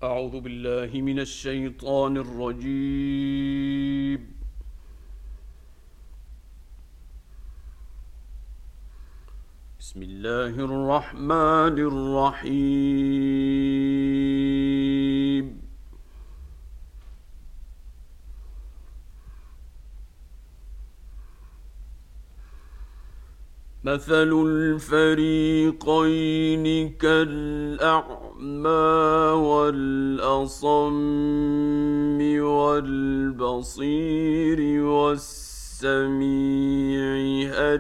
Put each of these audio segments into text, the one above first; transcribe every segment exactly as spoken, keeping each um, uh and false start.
أعوذ بالله من الشيطان الرجيم. بسم الله الرحمن الرحيم. مثل الفريقين كالأعمى والأصم والبصير والسميع هل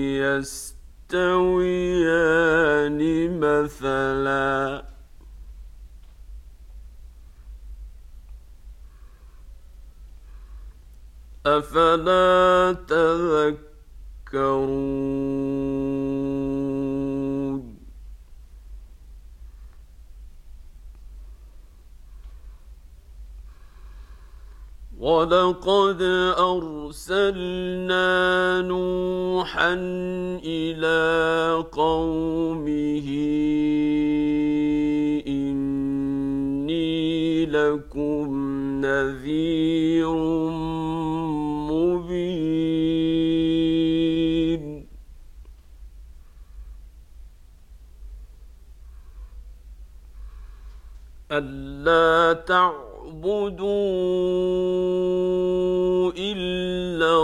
يستويان مثلا أفلا تذكرون. ولقد أرسلنا نوحا إلى قومه إني لكم نذير مبين. ألا تعبدوا إلا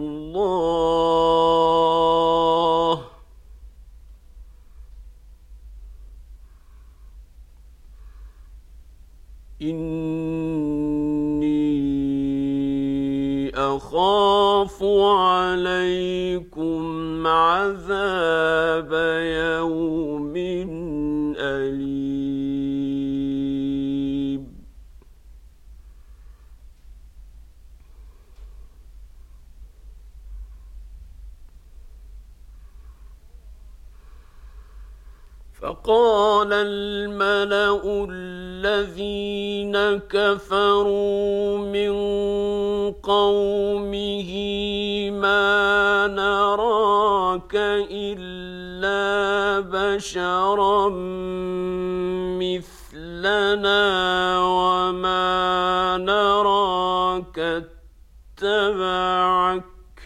الله إني أخاف عليكم عذاب يوم أليم. فقال الملأ الذين كفروا من قومه ما نراك إلا بشرا مثلنا وما نراك اتبعك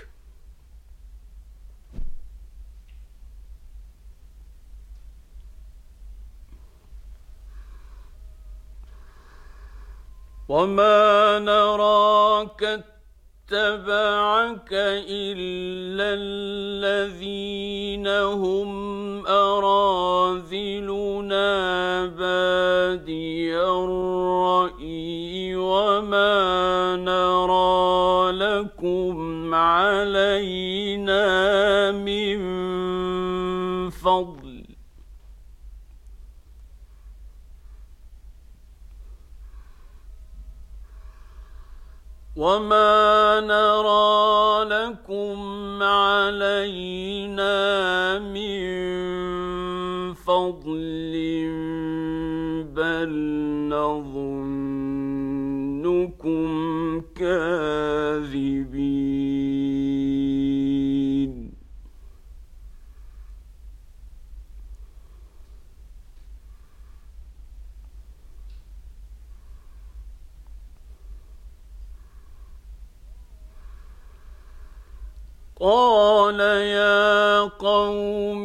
وما نراك اتبعك إلا الذين هم أراذلنا بادي الرأي وما نرى لكم علينا من فضل وما نرى لكم علينا من فضل بل نظنكم كاذبين. قال يا قوم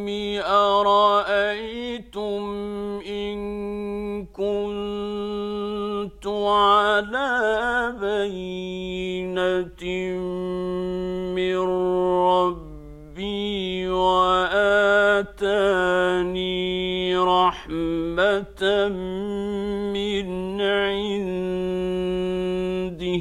أرأيتم إن كنت على بينة من ربي وآتاني رحمة من عنده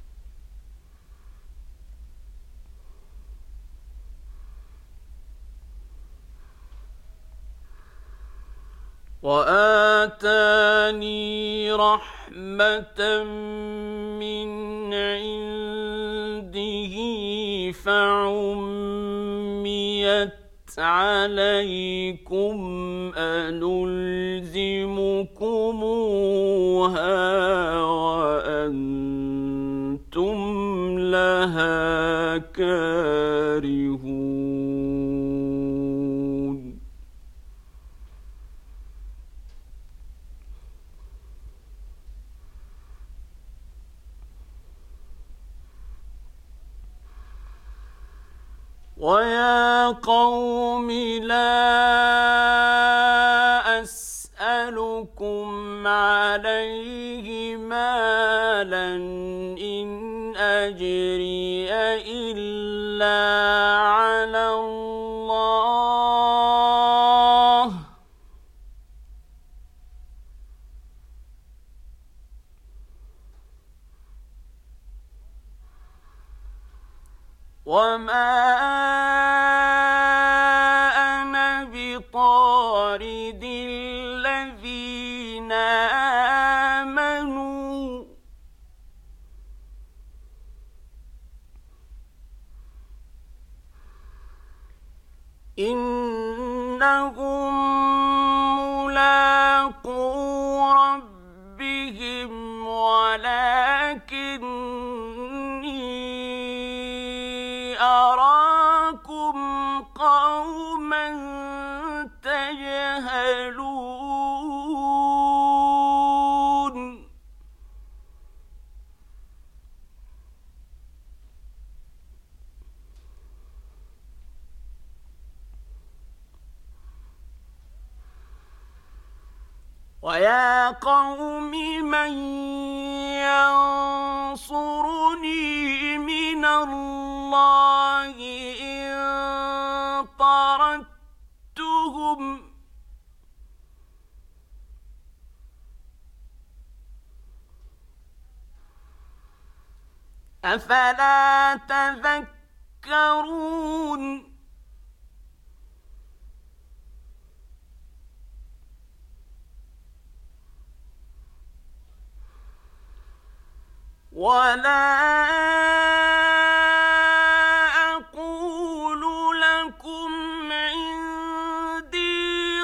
وآتاني رحمة من عنده فعميت عليكم أنلزمكموها وأنتم لها كارهون. ويا قوم لا أسألكم عليه مالا إن أجري إلا على الله وما أنا بطارد الذين آمنوا إنهم ملاقو ربهم ولكني أراكم قوما تجهلون ويا قوم من ينصرني من الله إن طردتهم أفلا تذكرون ولا أقول لكم عندي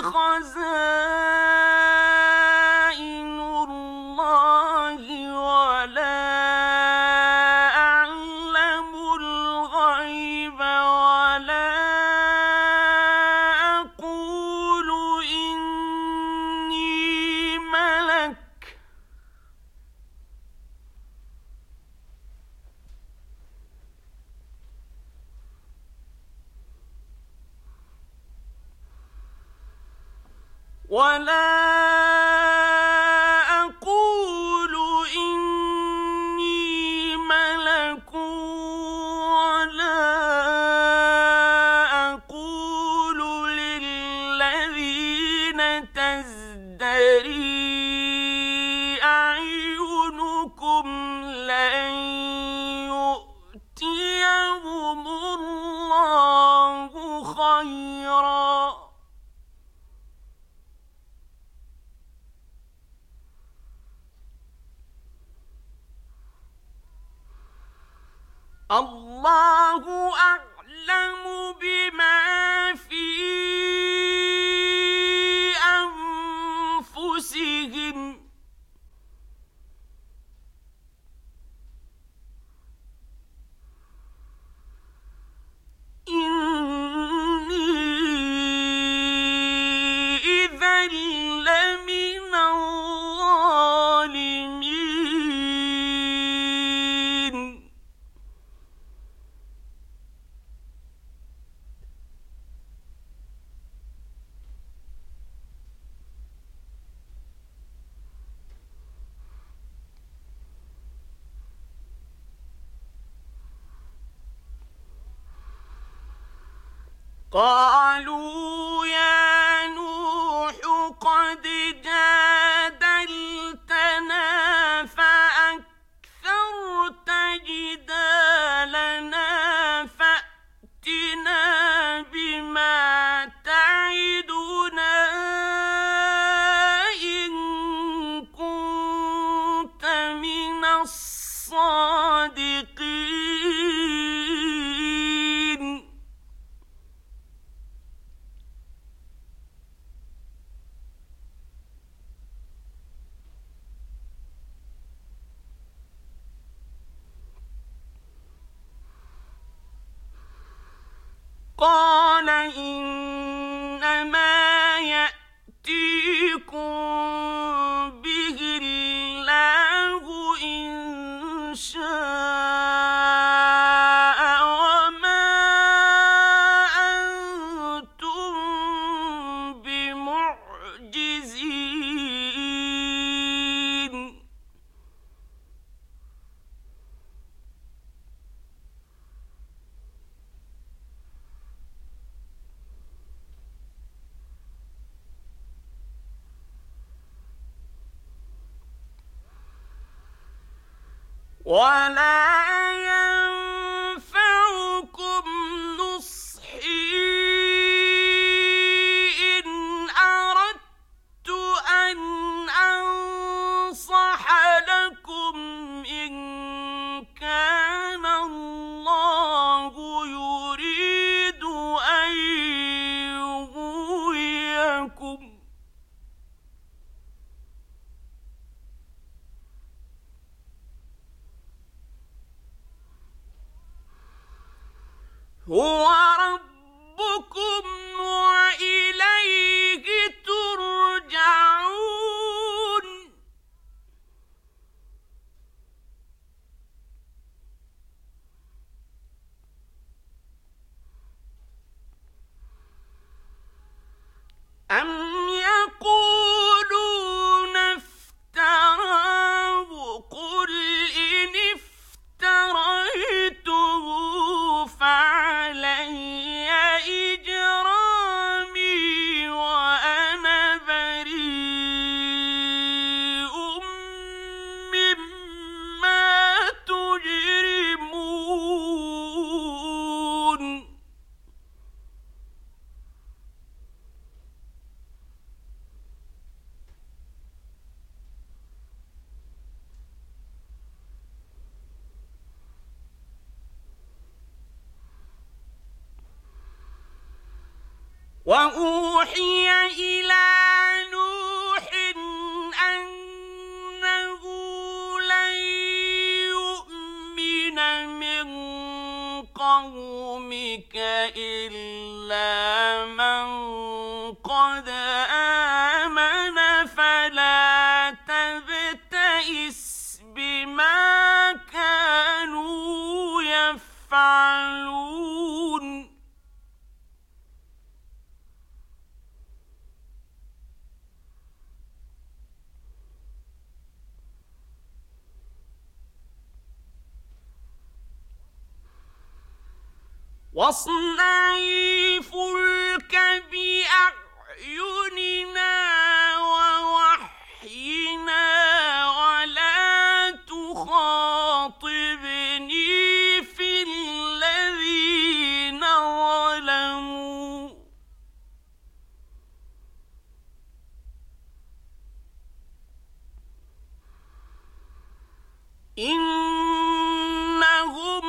خزائن الله ولا أعلم الغيب ولا أقول إني ملك ولا أقول إني ملك ولا أقول للذين تزدري أعينكم لن يؤتيهم الله خيرا الله أعلم بما في أنفسهم إني إذا لمن الظالمين قالوا يا نوح قد جادلتنا فأكثرت جدالنا فأتنا بما تعدنا إن كنت من الصادقين قال إنما يأتيكم به الله إن شاء وما ولا ينفعكم نصحي إن أردت أن أنصح لكم إن كان الله يريد أن يغويكم هو ربكم وإليه ترجعون. أم يقولون افتراه قل إن افتريته فعلي إجرامي وأنا بريء مما تجرمون. وأوحي إلى نوح أنه لن يؤمن من قومك إلا من قد آمن فلا تبتئس بما كانوا يفعلون. واصنع الفلك بأعيننا ووحينا ولا تخاطبني في الذين ظلموا إنهم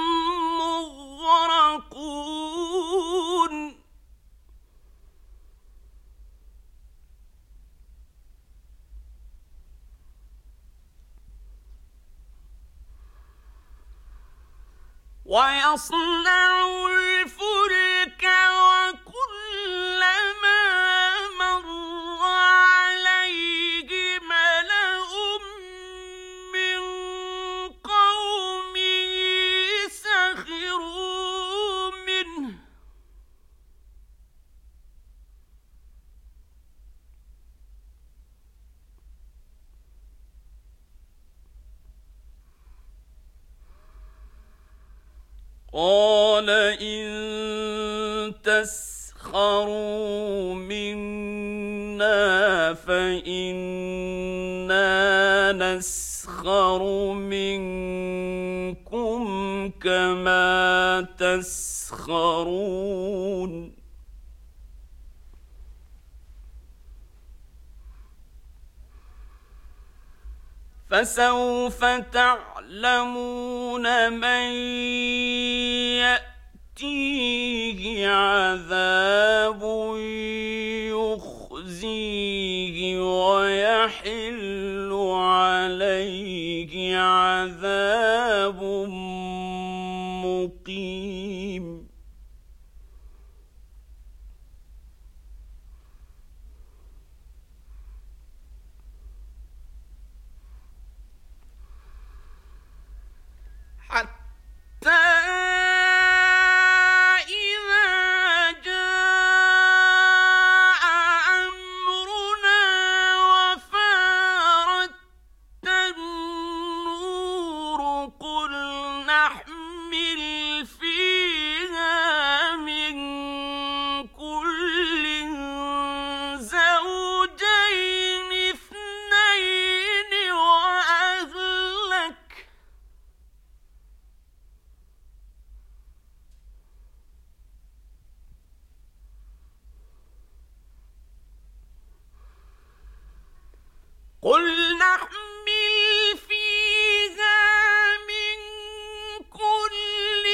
مغرقون. ويصنع الفلك وكلما مر عليه ملأ من قومه سخروا منه قال إن تسخروا منا فإنا نسخر منكم كما تسخرون. فسوف تعلمون من يأتيه عذاب يخزيه ويحل عليه عذاب مقيم. حتى إذا جاء أمرنا وفارت قل نحمل فيها من كل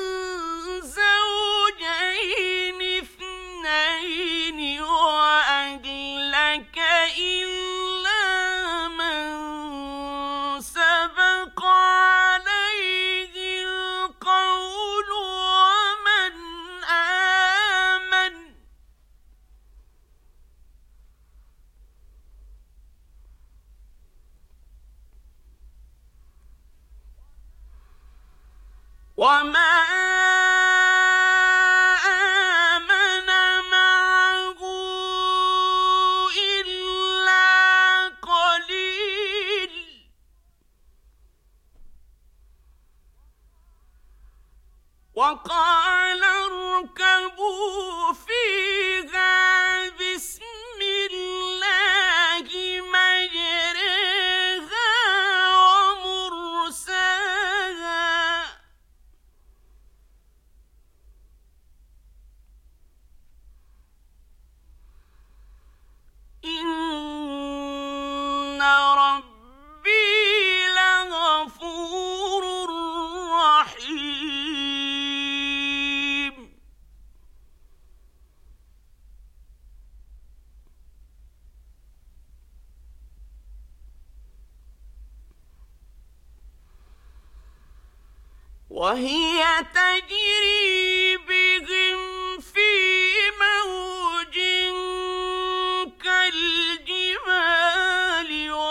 زوجين اثنين وأهلك إلا من سبق عليه القول ومن آمن وما آمن معه إلا قليل وقال اركبوا فيها بسم الله مجريها ومرساها إن ربي لغفور رحيم وهي تجري بهم في موج كالجبال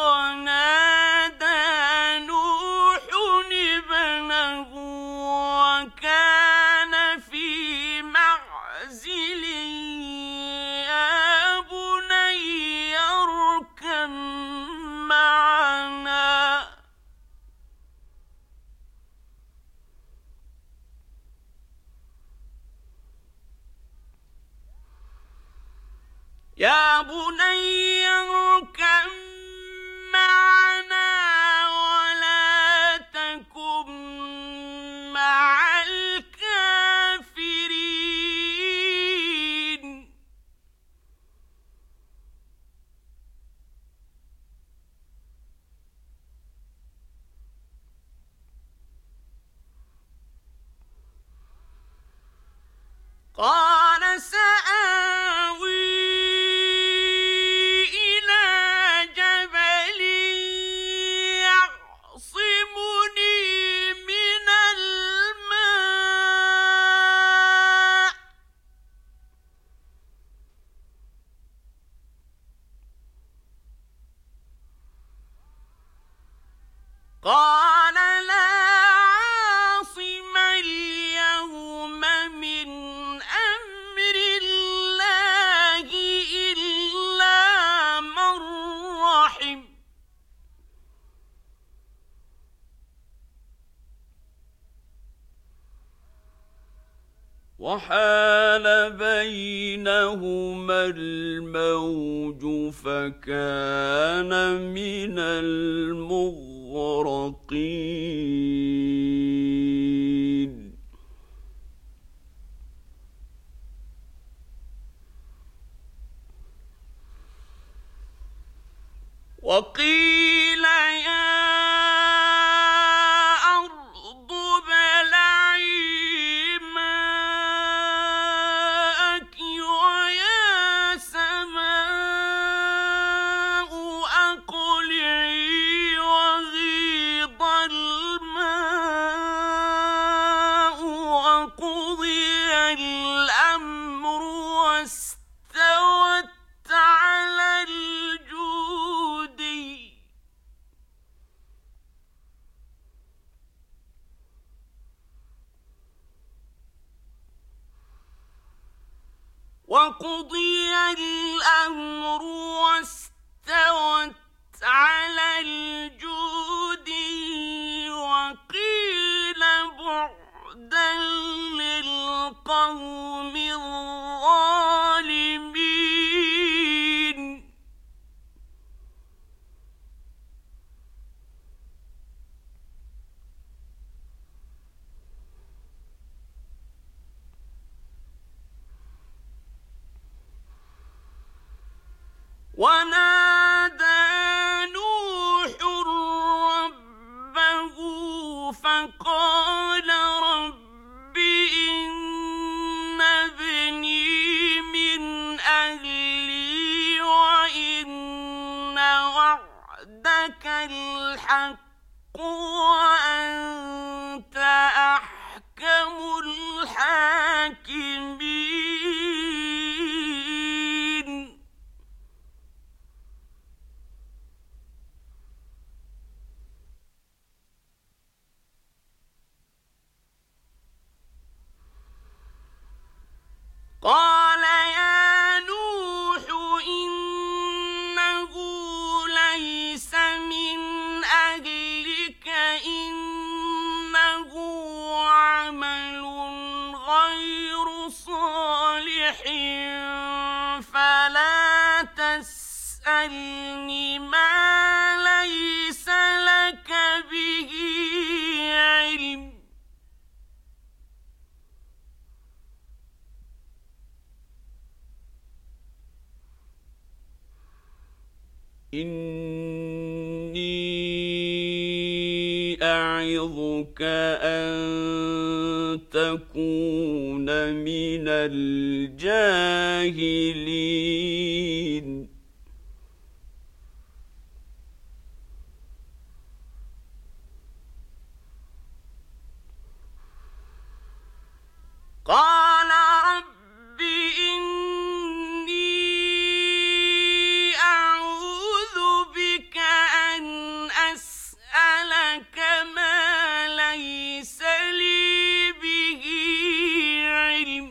ونادى نوح ابنه وكان في معزل يا بني اركب معنا يا بني اركب معنا ولا تكن مع الكافرين قال سآوي قال لا عاصم اليوم من أمر الله إلا من رحم وحال بينهما الموج فكان من المغرقين وقيل يا أرض ابلعي ماءك ويا سماء أقلعي وغيض الماء وقضي الأمر واستوت على الجودي وقضي الأمر واستوت على الجودي وقيل بعدا للقوم الظالمين ونادى وعدك الحق وأنت أحكم الحاكمين. قال يا نوح إنه ليس من أهلك إنه عمل غير صالح فلا تسألني ما ليس لك به علم إني أعظك أن تكون من الجاهلين. قال رب إني أعوذ بك أن أسألك ما ليس لي به علم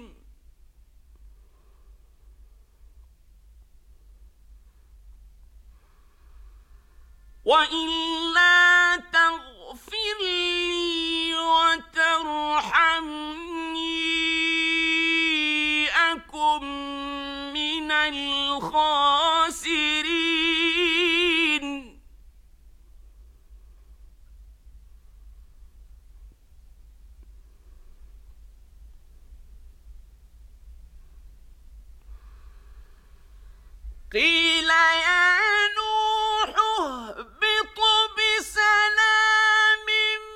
وإلا تغفر لي وترحمني أكن من الخاسرين. قيل يا نوح اهبط بسلام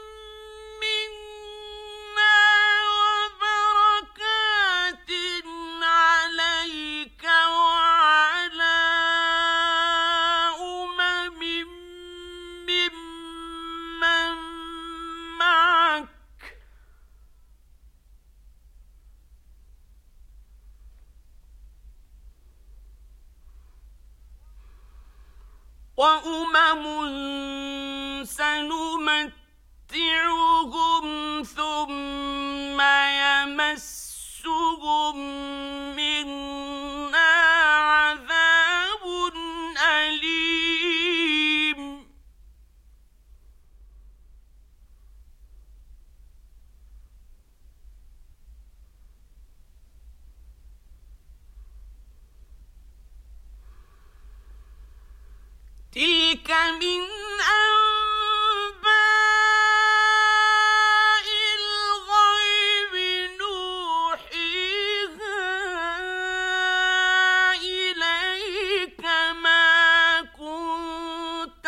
منا وبركات عليك وعلى أمم ممن معك وأمم سنمتعهم ثم يمسهم منا عذاب أليم. تلك من أنباء الغيب نوحيها إليك ما كنت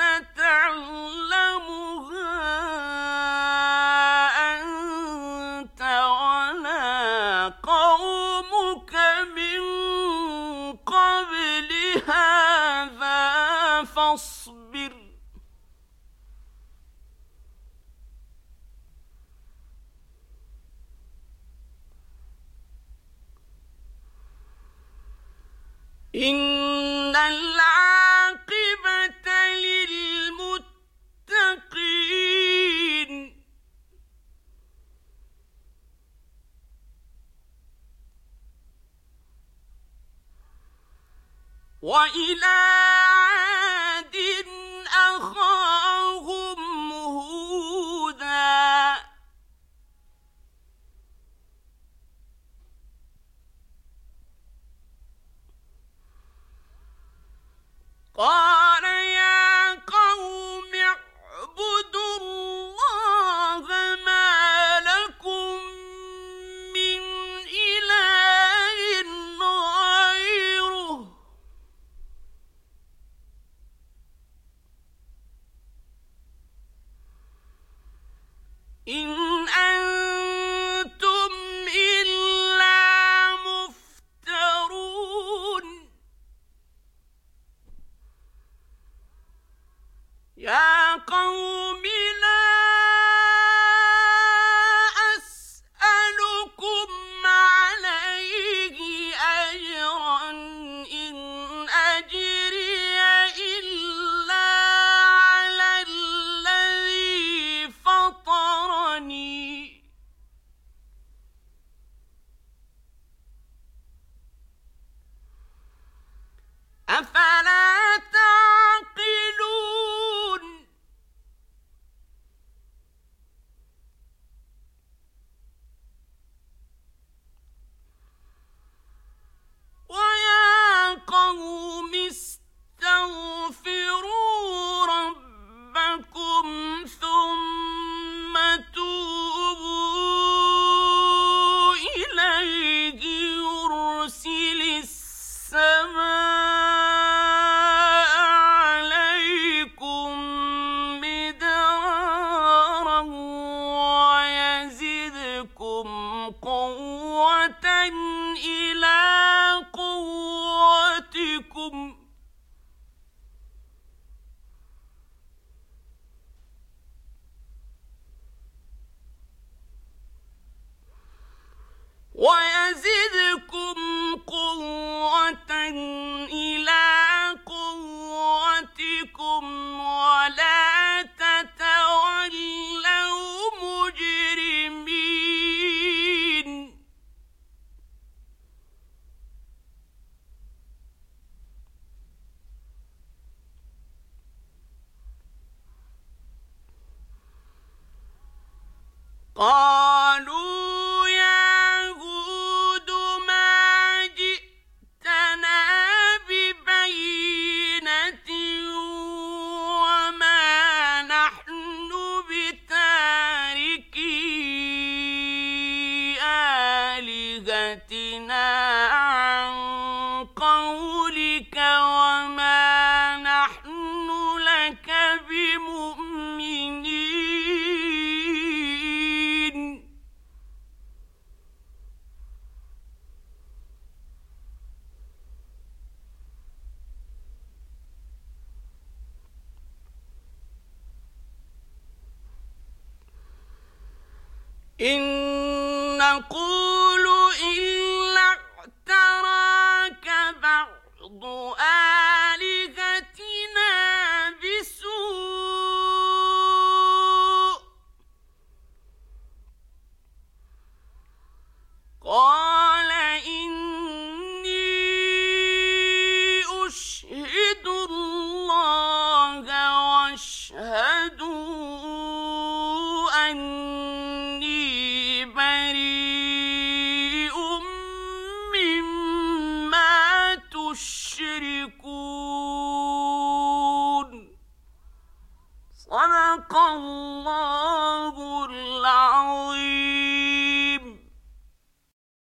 تعلمها أنت ولا قومك من قبل هذا فاصبر إن العاقبة للمتقين. وإلى عاد أخاهم هودا قال يا قوم اعبدوا الله ما لكم من إله غيره ويزدكم قوة إلى قوتكم ولا تتولوا مجرمين قالوا يا هود ما جئتنا ببينة وما نحن بتاركي آلهتنا عن قولك وما نحن لك بمؤمنين إن نقول إلا اعتراك بعض آلهتنا بسوء قال إني أشهد الله واشهدوا أني بريء مما تشركون صدق الله